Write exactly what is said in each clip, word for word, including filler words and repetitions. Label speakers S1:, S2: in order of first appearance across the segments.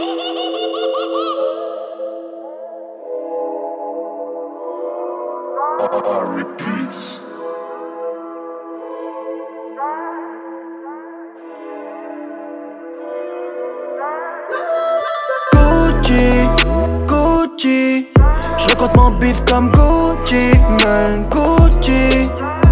S1: Repeats.
S2: Gucci, Gucci, je raconte mon bif comme Gucci, man, Gucci.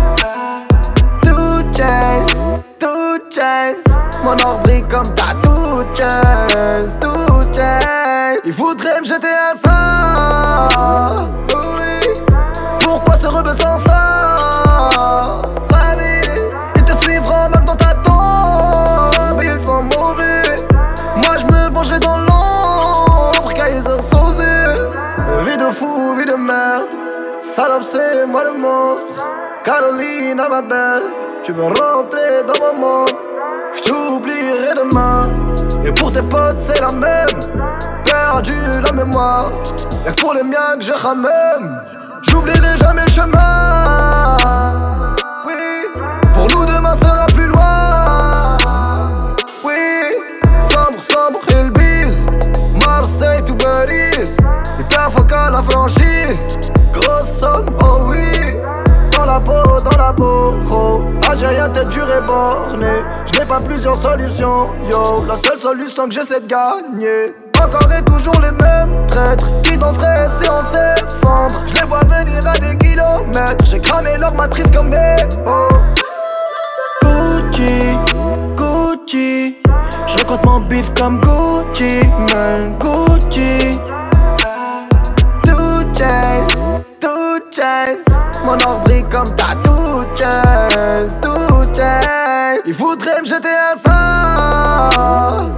S2: Tout chase, tout chase, mon or brille comme ta tout chase, tout chase. Ils voudraient me jeter à ça, oui. Pourquoi se rebeu sans ça? Famille, ils te suivront même dans ta tombe, ils sont mauvais. Moi je me vengerai dans l'ombre, car ils ont saucé. Vie de fou, vie de merde, salope c'est moi le monstre. Caroline, ma belle, tu veux rentrer dans mon monde, j't'oublierai demain. Et pour tes potes c'est la même, perdu la mémoire. Et pour les miens que je ramène, j'oublierai jamais le chemin. Oui, pour nous demain sera plus loin. Oui, sombre, sombre, il bise, Marseille tout Paris. Hyper focal la franchise, grosse somme, oh oui. Dans la peau, dans la peau, oh. Algérien tête dure et bornée. Je n'ai pas plusieurs solutions, yo. La seule solution que j'essaie de gagner. Encore et toujours les mêmes traîtres qui danseraient si on s'effondre. Je les vois venir à des kilomètres. J'ai cramé leur matrice comme des oh. Gucci, Gucci, je raconte mon bif comme Gucci, man, Gucci. Tout chase, tout chase, mon or brille comme ta tout chase, tout chase. Ils voudraient me jeter à ça.